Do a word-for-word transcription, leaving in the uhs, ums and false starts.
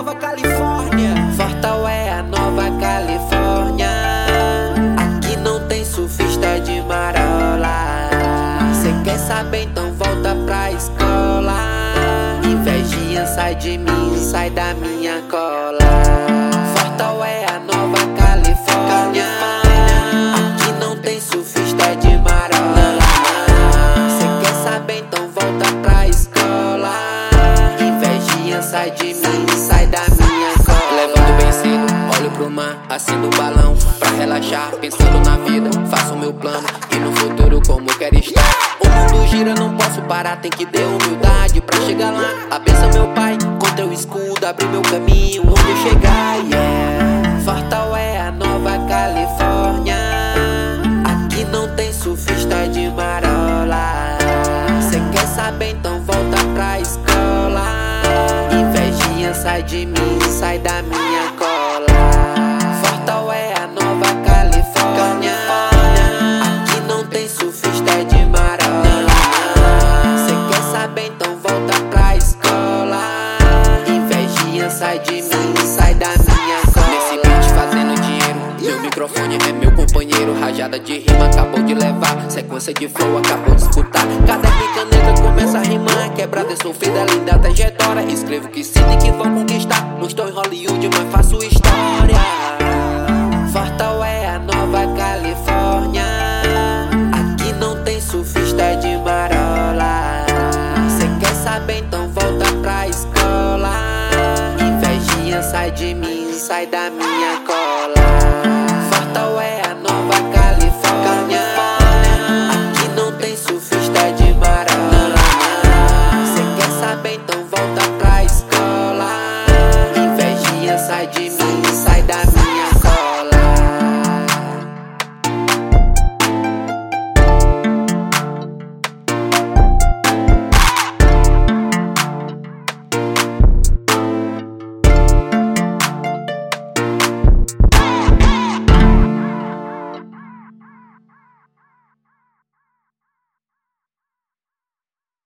Nova Califórnia. Fortal é a Nova Califórnia. Aqui não tem surfista de marola. Cê quer saber, então volta pra escola. Invejinha, sai de mim, sai da minha cola. Fortal é a Nova Califórnia. Aqui não tem surfista de marola. Cê quer saber, então volta pra escola. Invejinha, sai de mim, sai da minha cola. Levanto bem cedo, olho pro mar, acendo o balão pra relaxar, pensando na vida, faço meu plano e no futuro como quero estar. O mundo gira, não posso parar, tem que ter humildade pra chegar lá. Abençoa meu pai, contra o escudo, abre meu caminho onde eu chegar, yeah. Fortal é a Nova Califórnia. Aqui não tem surfista de marola. Cê quer saber, então volta pra escola. Invejinha, sai de mim, sai da minha cola. Fortal é a Nova Califórnia. Aqui não tem surfista de marola. Cê quer saber, então volta pra escola. Invejinha, sai de mim, sai da minha cola. Nesse beat fazendo dinheiro, meu microfone é meu companheiro. Rajada de rima acabou de levar, sequência de flow acabou de escutar. Caderno e caneta começa a rimar, quebrada sofrida, linda trajetória. Escrevo que sinto e que vou conquistar. Não estou em Hollywood, mas faço história. Fortal é a Nova Califórnia. Aqui não tem surfista de marola. Cê quer saber, então volta pra escola. Invejinha, sai de mim, sai da minha cola.